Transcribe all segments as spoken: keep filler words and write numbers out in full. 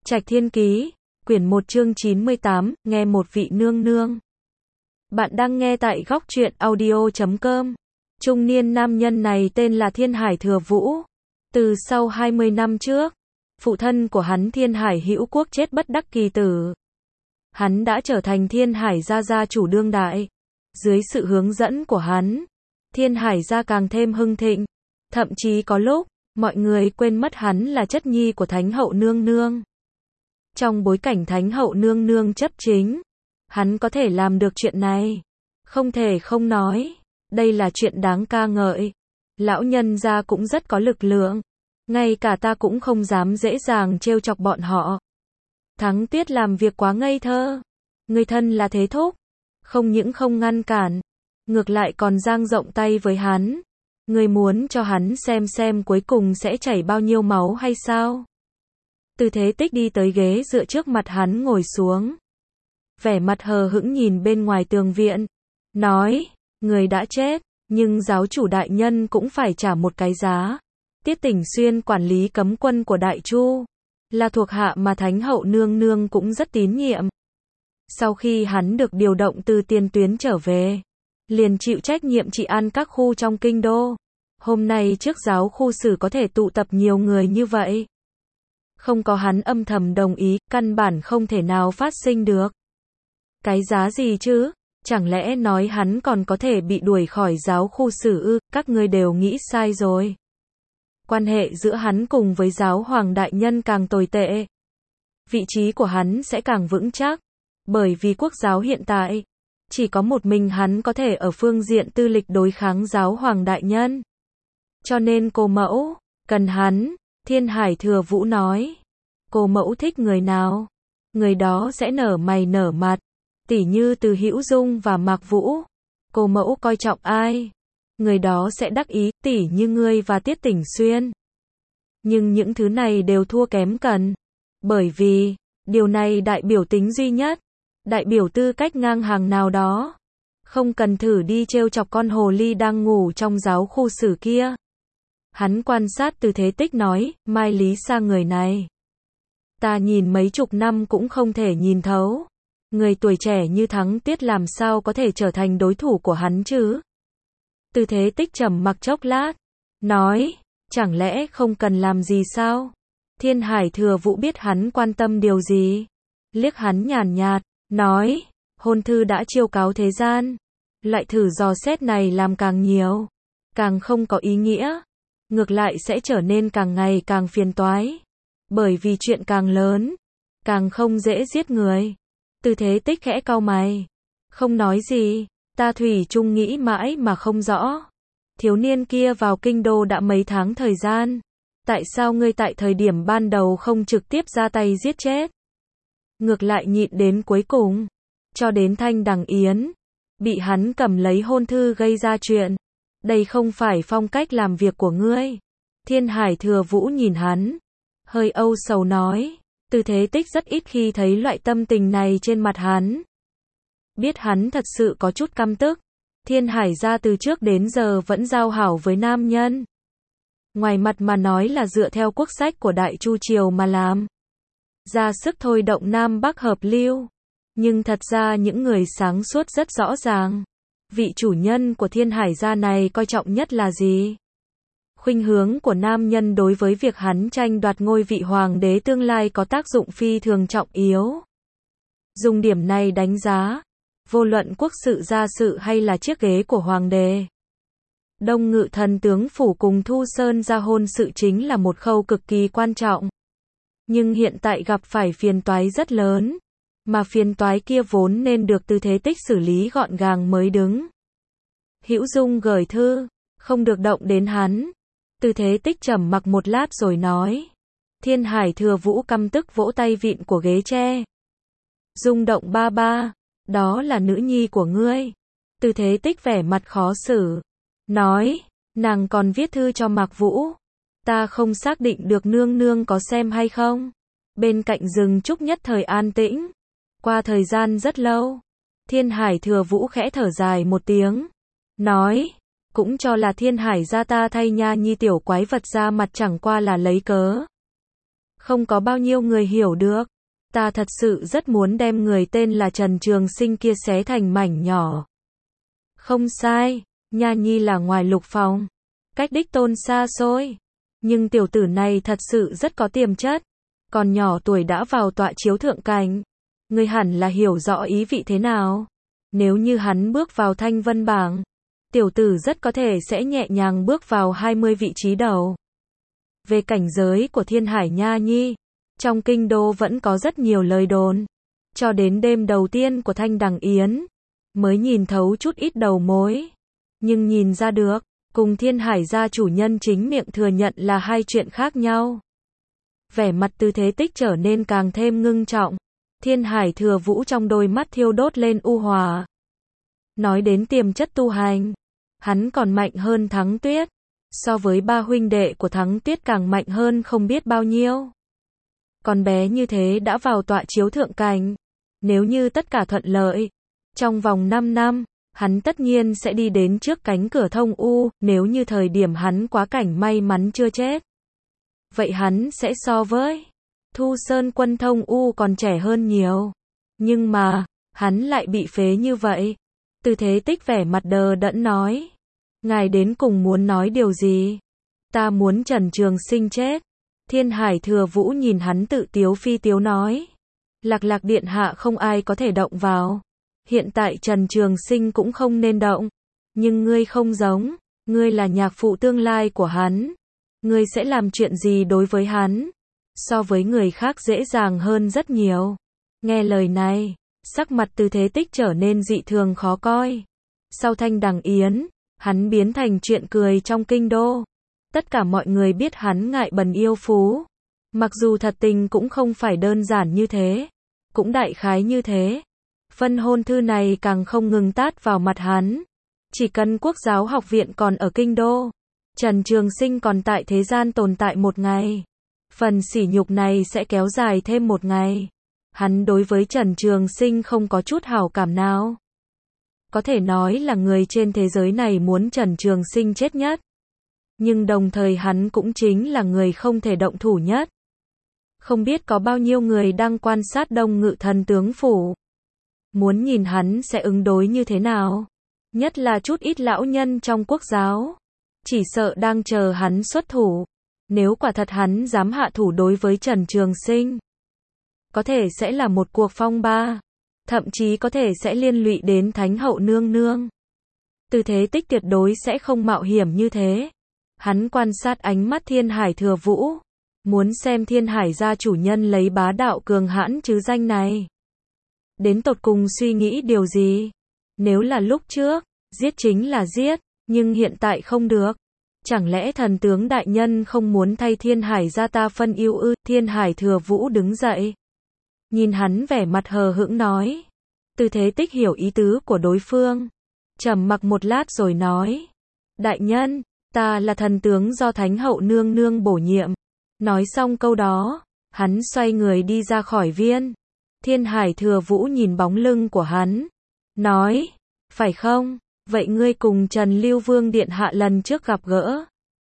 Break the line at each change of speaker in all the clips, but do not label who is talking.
Trạch Thiên Ký, quyển một chương chín mươi tám, nghe một vị nương nương. Bạn đang nghe tại góc truyện audio chấm com. Trung niên nam nhân này tên là Thiên Hải Thừa Vũ. Từ sau hai mươi năm trước, phụ thân của hắn Thiên Hải Hữu Quốc chết bất đắc kỳ tử. Hắn đã trở thành Thiên Hải gia gia chủ đương đại. Dưới sự hướng dẫn của hắn, Thiên Hải gia càng thêm hưng thịnh. Thậm chí có lúc, mọi người quên mất hắn là chất nhi của Thánh hậu nương nương. Trong bối cảnh Thánh hậu nương nương chấp chính, hắn có thể làm được chuyện này. Không thể không nói, đây là chuyện đáng ca ngợi. Lão nhân gia cũng rất có lực lượng. Ngay cả ta cũng không dám dễ dàng trêu chọc bọn họ. Thắng Tiết làm việc quá ngây thơ. Người thân là thế thúc. Không những không ngăn cản, ngược lại còn dang rộng tay với hắn. Người muốn cho hắn xem xem cuối cùng sẽ chảy bao nhiêu máu hay sao? Từ Thế Tích đi tới ghế dựa trước mặt hắn ngồi xuống. Vẻ mặt hờ hững nhìn bên ngoài tường viện. Nói, người đã chết, nhưng giáo chủ đại nhân cũng phải trả một cái giá. Tiết Tỉnh Xuyên quản lý cấm quân của Đại Chu, là thuộc hạ mà Thánh hậu nương nương cũng rất tín nhiệm. Sau khi hắn được điều động từ tiền tuyến trở về, liền chịu trách nhiệm trị an các khu trong kinh đô. Hôm nay trước giáo khu sử có thể tụ tập nhiều người như vậy. Không có hắn âm thầm đồng ý, căn bản không thể nào phát sinh được. Cái giá gì chứ? Chẳng lẽ nói hắn còn có thể bị đuổi khỏi giáo khu sử ư? Các ngươi đều nghĩ sai rồi. Quan hệ giữa hắn cùng với giáo hoàng đại nhân càng tồi tệ. Vị trí của hắn sẽ càng vững chắc. Bởi vì quốc giáo hiện tại, chỉ có một mình hắn có thể ở phương diện tư lịch đối kháng giáo hoàng đại nhân. Cho nên cô mẫu, cần hắn. Thiên Hải Thừa Vũ nói. Cô mẫu thích người nào? Người đó sẽ nở mày nở mặt. Tỉ như Từ Hữu Dung và Mạc Vũ. Cô mẫu coi trọng ai? Người đó sẽ đắc ý, tỉ như ngươi và Tiết Tỉnh Xuyên. Nhưng những thứ này đều thua kém Cần. Bởi vì, điều này đại biểu tính duy nhất. Đại biểu tư cách ngang hàng nào đó. Không cần thử đi trêu chọc con hồ ly đang ngủ trong giáo khu sử kia. Hắn quan sát Từ Thế Tích nói, Mai Lý Sa người này. Ta nhìn mấy chục năm cũng không thể nhìn thấu. Người tuổi trẻ như Thắng Tiết làm sao có thể trở thành đối thủ của hắn chứ? Từ Thế Tích trầm mặc chốc lát. Nói, chẳng lẽ không cần làm gì sao? Thiên Hải Thừa Vũ biết hắn quan tâm điều gì. Liếc hắn nhàn nhạt, nói, hôn thư đã chiêu cáo thế gian. Loại thử dò xét này làm càng nhiều, càng không có ý nghĩa. Ngược lại sẽ trở nên càng ngày càng phiền toái. Bởi vì chuyện càng lớn, càng không dễ giết người. Từ Thế Tích khẽ cau mày. Không nói gì, ta thủy chung nghĩ mãi mà không rõ. Thiếu niên kia vào kinh đô đã mấy tháng thời gian. Tại sao ngươi tại thời điểm ban đầu không trực tiếp ra tay giết chết? Ngược lại nhịn đến cuối cùng. Cho đến Thanh Đằng Yến. Bị hắn cầm lấy hôn thư gây ra chuyện. Đây không phải phong cách làm việc của ngươi. Thiên Hải Thừa Vũ nhìn hắn. Hơi âu sầu nói. Từ Thế Tích rất ít khi thấy loại tâm tình này trên mặt hắn. Biết hắn thật sự có chút căm tức. Thiên Hải gia từ trước đến giờ vẫn giao hảo với nam nhân. Ngoài mặt mà nói là dựa theo quốc sách của Đại Chu Triều mà làm. Ra sức thôi động Nam Bắc hợp lưu. Nhưng thật ra những người sáng suốt rất rõ ràng. Vị chủ nhân của Thiên Hải gia này coi trọng nhất là gì? Khuynh hướng của nam nhân đối với việc hắn tranh đoạt ngôi vị hoàng đế tương lai có tác dụng phi thường trọng yếu. Dùng điểm này đánh giá, vô luận quốc sự gia sự hay là chiếc ghế của hoàng đế. Đông Ngự Thần tướng phủ cùng Thu Sơn gia hôn sự chính là một khâu cực kỳ quan trọng. Nhưng hiện tại gặp phải phiền toái rất lớn. Mà phiền toái kia vốn nên được Từ Thế Tích xử lý gọn gàng mới đứng. Hữu Dung gửi thư, không được động đến hắn. Từ Thế Tích trầm mặc một lát rồi nói. Thiên Hải Thừa Vũ căm tức vỗ tay vịn của ghế tre. Dung động ba ba, đó là nữ nhi của ngươi. Từ Thế Tích vẻ mặt khó xử. Nói, nàng còn viết thư cho Mạc Vũ. Ta không xác định được nương nương có xem hay không. Bên cạnh rừng trúc nhất thời an tĩnh. Qua thời gian rất lâu, Thiên Hải Thừa Vũ khẽ thở dài một tiếng. Nói, cũng cho là Thiên Hải gia ta thay nha nhi tiểu quái vật ra mặt chẳng qua là lấy cớ. Không có bao nhiêu người hiểu được. Ta thật sự rất muốn đem người tên là Trần Trường Sinh kia xé thành mảnh nhỏ. Không sai, Nha Nhi là ngoài lục phòng. Cách đích tôn xa xôi. Nhưng tiểu tử này thật sự rất có tiềm chất. Còn nhỏ tuổi đã vào tọa chiếu thượng cảnh. Ngươi hẳn là hiểu rõ ý vị thế nào. Nếu như hắn bước vào thanh vân bảng, tiểu tử rất có thể sẽ nhẹ nhàng bước vào hai mươi vị trí đầu. Về cảnh giới của Thiên Hải Nha Nhi, trong kinh đô vẫn có rất nhiều lời đồn. Cho đến đêm đầu tiên của Thanh Đằng Yến, mới nhìn thấu chút ít đầu mối. Nhưng nhìn ra được, cùng Thiên Hải gia chủ nhân chính miệng thừa nhận là hai chuyện khác nhau. Vẻ mặt Tư Thế Tích trở nên càng thêm ngưng trọng. Thiên Hải Thừa Vũ trong đôi mắt thiêu đốt lên u hòa. Nói đến tiềm chất tu hành, hắn còn mạnh hơn Thắng Tuyết. So với ba huynh đệ của Thắng Tuyết càng mạnh hơn không biết bao nhiêu. Con bé như thế đã vào tọa chiếu thượng cảnh. Nếu như tất cả thuận lợi, trong vòng năm năm, hắn tất nhiên sẽ đi đến trước cánh cửa thông u. Nếu như thời điểm hắn quá cảnh may mắn chưa chết, vậy hắn sẽ so với Thu Sơn Quân thông u còn trẻ hơn nhiều. Nhưng mà, hắn lại bị phế như vậy. Tư Thế Tích vẻ mặt đờ đẫn nói. Ngài đến cùng muốn nói điều gì? Ta muốn Trần Trường Sinh chết. Thiên Hải Thừa Vũ nhìn hắn tự tiếu phi tiếu nói. Lạc Lạc điện hạ không ai có thể động vào. Hiện tại Trần Trường Sinh cũng không nên động. Nhưng ngươi không giống. Ngươi là nhạc phụ tương lai của hắn. Ngươi sẽ làm chuyện gì đối với hắn? So với người khác dễ dàng hơn rất nhiều. Nghe lời này, sắc mặt Tư Thế Tích trở nên dị thường khó coi. Sau Thanh Đằng Yến, hắn biến thành chuyện cười trong kinh đô. Tất cả mọi người biết hắn ngại bần yêu phú. Mặc dù thật tình cũng không phải đơn giản như thế. Cũng đại khái như thế. Phân hôn thư này càng không ngừng tát vào mặt hắn. Chỉ cần Quốc giáo học viện còn ở kinh đô, Trần Trường Sinh còn tại thế gian tồn tại một ngày, phần sỉ nhục này sẽ kéo dài thêm một ngày. Hắn đối với Trần Trường Sinh không có chút hảo cảm nào. Có thể nói là người trên thế giới này muốn Trần Trường Sinh chết nhất. Nhưng đồng thời hắn cũng chính là người không thể động thủ nhất. Không biết có bao nhiêu người đang quan sát Đông Ngự Thần tướng phủ. Muốn nhìn hắn sẽ ứng đối như thế nào. Nhất là chút ít lão nhân trong quốc giáo. Chỉ sợ đang chờ hắn xuất thủ. Nếu quả thật hắn dám hạ thủ đối với Trần Trường Sinh, có thể sẽ là một cuộc phong ba. Thậm chí có thể sẽ liên lụy đến Thánh Hậu nương nương. Tư Thế Tích tuyệt đối sẽ không mạo hiểm như thế. Hắn quan sát ánh mắt Thiên Hải Thừa Vũ. Muốn xem Thiên Hải gia chủ nhân lấy bá đạo cường hãn chứ danh này. Đến tột cùng suy nghĩ điều gì? Nếu là lúc trước, giết chính là giết. Nhưng hiện tại không được. Chẳng lẽ thần tướng đại nhân không muốn thay Thiên Hải gia ta phân ưu ư? Thiên Hải Thừa Vũ đứng dậy. Nhìn hắn vẻ mặt hờ hững nói. Tư Thế Tích hiểu ý tứ của đối phương. Trầm mặc một lát rồi nói. Đại nhân, ta là thần tướng do Thánh Hậu nương nương bổ nhiệm. Nói xong câu đó, hắn xoay người đi ra khỏi viên. Thiên Hải Thừa Vũ nhìn bóng lưng của hắn. Nói, phải không? Vậy ngươi cùng Trần Lưu Vương điện hạ lần trước gặp gỡ.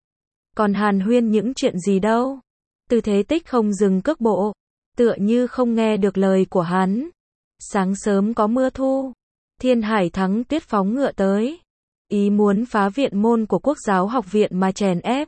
Còn hàn huyên những chuyện gì đâu? Tư Thế Tích không dừng cước bộ. Tựa như không nghe được lời của hắn. Sáng sớm có mưa thu. Thiên Hải Thắng Tuyết phóng ngựa tới. Ý muốn phá viện môn của Quốc giáo học viện mà chèn ép.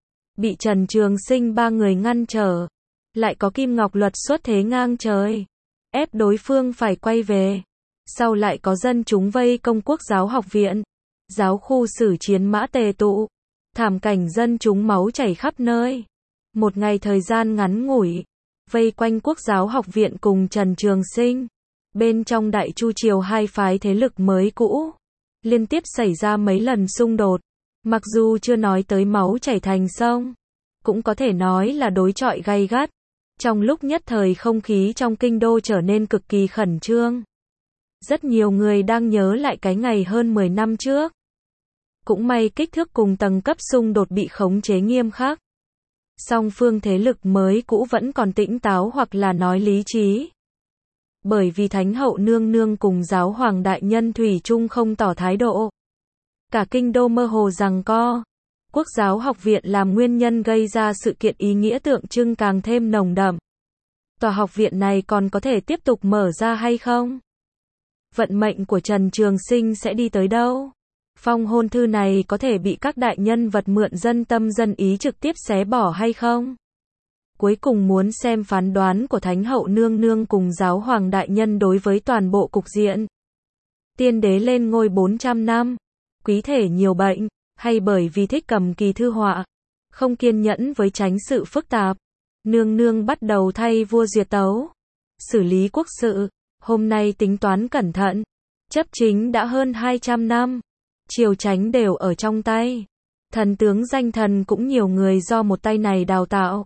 Bị Trần Trường Sinh ba người ngăn trở. Lại có Kim Ngọc Luật xuất thế ngang trời. Ép đối phương phải quay về. Sau lại có dân chúng vây công Quốc giáo học viện. Giáo khu xử chiến mã tề tụ. Thảm cảnh dân chúng máu chảy khắp nơi. Một ngày thời gian ngắn ngủi. Vây quanh Quốc giáo học viện cùng Trần Trường Sinh. Bên trong Đại Chu Triều hai phái thế lực mới cũ. Liên tiếp xảy ra mấy lần xung đột. Mặc dù chưa nói tới máu chảy thành sông. Cũng có thể nói là đối chọi gay gắt. Trong lúc nhất thời không khí trong kinh đô trở nên cực kỳ khẩn trương. Rất nhiều người đang nhớ lại cái ngày hơn mười năm trước. Cũng may kích thước cùng tầng cấp xung đột bị khống chế nghiêm khắc. Song phương thế lực mới cũ vẫn còn tỉnh táo hoặc là nói lý trí. Bởi vì Thánh Hậu nương nương cùng giáo hoàng đại nhân thủy chung không tỏ thái độ. Cả kinh đô mơ hồ giằng co. Quốc giáo học viện làm nguyên nhân gây ra sự kiện ý nghĩa tượng trưng càng thêm nồng đậm. Tòa học viện này còn có thể tiếp tục mở ra hay không? Vận mệnh của Trần Trường Sinh sẽ đi tới đâu? Phong hôn thư này có thể bị các đại nhân vật mượn dân tâm dân ý trực tiếp xé bỏ hay không? Cuối cùng muốn xem phán đoán của Thánh hậu nương nương cùng giáo hoàng đại nhân đối với toàn bộ cục diện. Tiên đế lên ngôi bốn trăm năm, quý thể nhiều bệnh, hay bởi vì thích cầm kỳ thư họa, không kiên nhẫn với tránh sự phức tạp. Nương nương bắt đầu thay vua duyệt tấu, xử lý quốc sự, hôm nay tính toán cẩn thận, chấp chính đã hơn hai trăm năm, triều chánh đều ở trong tay. Thần tướng danh thần cũng nhiều người do một tay này đào tạo.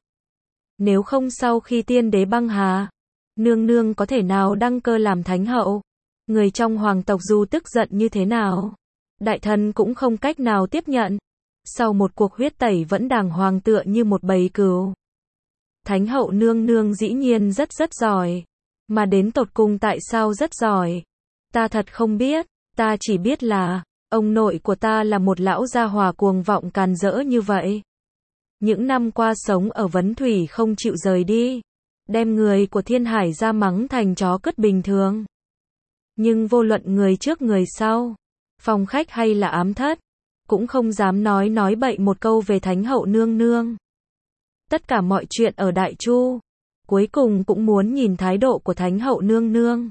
Nếu không sau khi tiên đế băng hà, nương nương có thể nào đăng cơ làm thánh hậu? Người trong hoàng tộc dù tức giận như thế nào, đại thần cũng không cách nào tiếp nhận. Sau một cuộc huyết tẩy vẫn đàng hoàng tựa như một bầy cừu. Thánh hậu nương nương dĩ nhiên rất rất giỏi. Mà đến tột cùng tại sao rất giỏi? Ta thật không biết, ta chỉ biết là, ông nội của ta là một lão gia hỏa cuồng vọng càn rỡ như vậy. Những năm qua sống ở Vấn Thủy không chịu rời đi, đem người của Thiên Hải ra mắng thành chó cứt bình thường. Nhưng vô luận người trước người sau, phòng khách hay là ám thất, cũng không dám nói nói bậy một câu về Thánh hậu nương nương. Tất cả mọi chuyện ở Đại Chu, cuối cùng cũng muốn nhìn thái độ của Thánh hậu nương nương.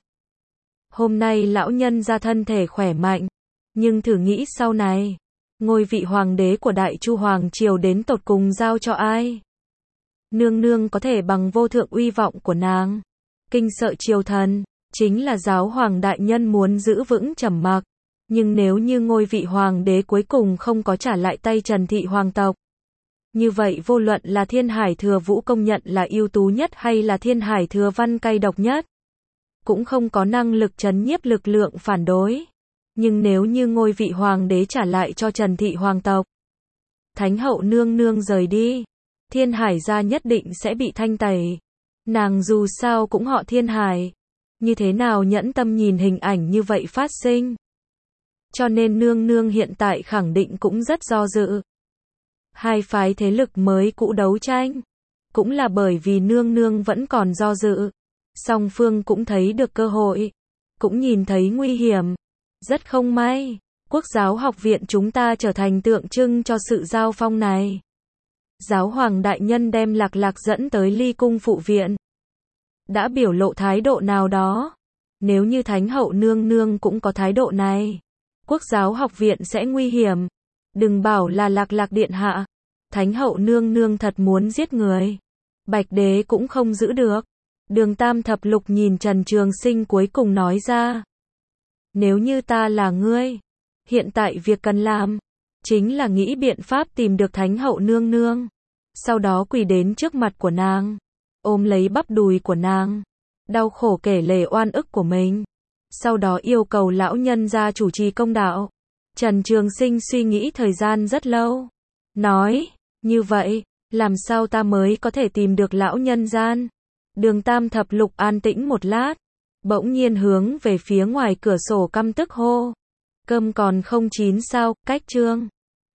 Hôm nay lão nhân ra thân thể khỏe mạnh, nhưng thử nghĩ sau này, ngôi vị hoàng đế của Đại Chu Hoàng Triều đến tột cùng giao cho ai? Nương nương có thể bằng vô thượng uy vọng của nàng, kinh sợ triều thần, chính là giáo hoàng đại nhân muốn giữ vững trầm mặc. Nhưng nếu như ngôi vị hoàng đế cuối cùng không có trả lại tay Trần thị hoàng tộc, như vậy vô luận là Thiên Hải Thừa Vũ công nhận là ưu tú nhất hay là Thiên Hải Thừa Văn cay độc nhất, cũng không có năng lực trấn nhiếp lực lượng phản đối. Nhưng nếu như ngôi vị hoàng đế trả lại cho Trần thị hoàng tộc, Thánh hậu nương nương rời đi, Thiên Hải gia nhất định sẽ bị thanh tẩy. Nàng dù sao cũng họ Thiên Hải, như thế nào nhẫn tâm nhìn hình ảnh như vậy phát sinh. Cho nên nương nương hiện tại khẳng định cũng rất do dự. Hai phái thế lực mới cũ đấu tranh, cũng là bởi vì nương nương vẫn còn do dự. Song phương cũng thấy được cơ hội, cũng nhìn thấy nguy hiểm. Rất không may, Quốc giáo học viện chúng ta trở thành tượng trưng cho sự giao phong này. Giáo hoàng đại nhân đem Lạc Lạc dẫn tới Ly cung phụ viện, đã biểu lộ thái độ nào đó. Nếu như Thánh hậu nương nương cũng có thái độ này, Quốc giáo học viện sẽ nguy hiểm. Đừng bảo là Lạc Lạc điện hạ, Thánh hậu nương nương thật muốn giết người, Bạch đế cũng không giữ được. Đường Tam Thập Lục nhìn Trần Trường Sinh cuối cùng nói ra, nếu như ta là ngươi, hiện tại việc cần làm, chính là nghĩ biện pháp tìm được Thánh hậu nương nương, sau đó quỳ đến trước mặt của nàng, ôm lấy bắp đùi của nàng, đau khổ kể lể oan ức của mình, sau đó yêu cầu lão nhân ra chủ trì công đạo. Trần Trường Sinh suy nghĩ thời gian rất lâu, nói, như vậy, làm sao ta mới có thể tìm được lão nhân gian? Đường Tam Thập Lục an tĩnh một lát, bỗng nhiên hướng về phía ngoài cửa sổ căm tức hô, cơm còn không chín sao, cách trương.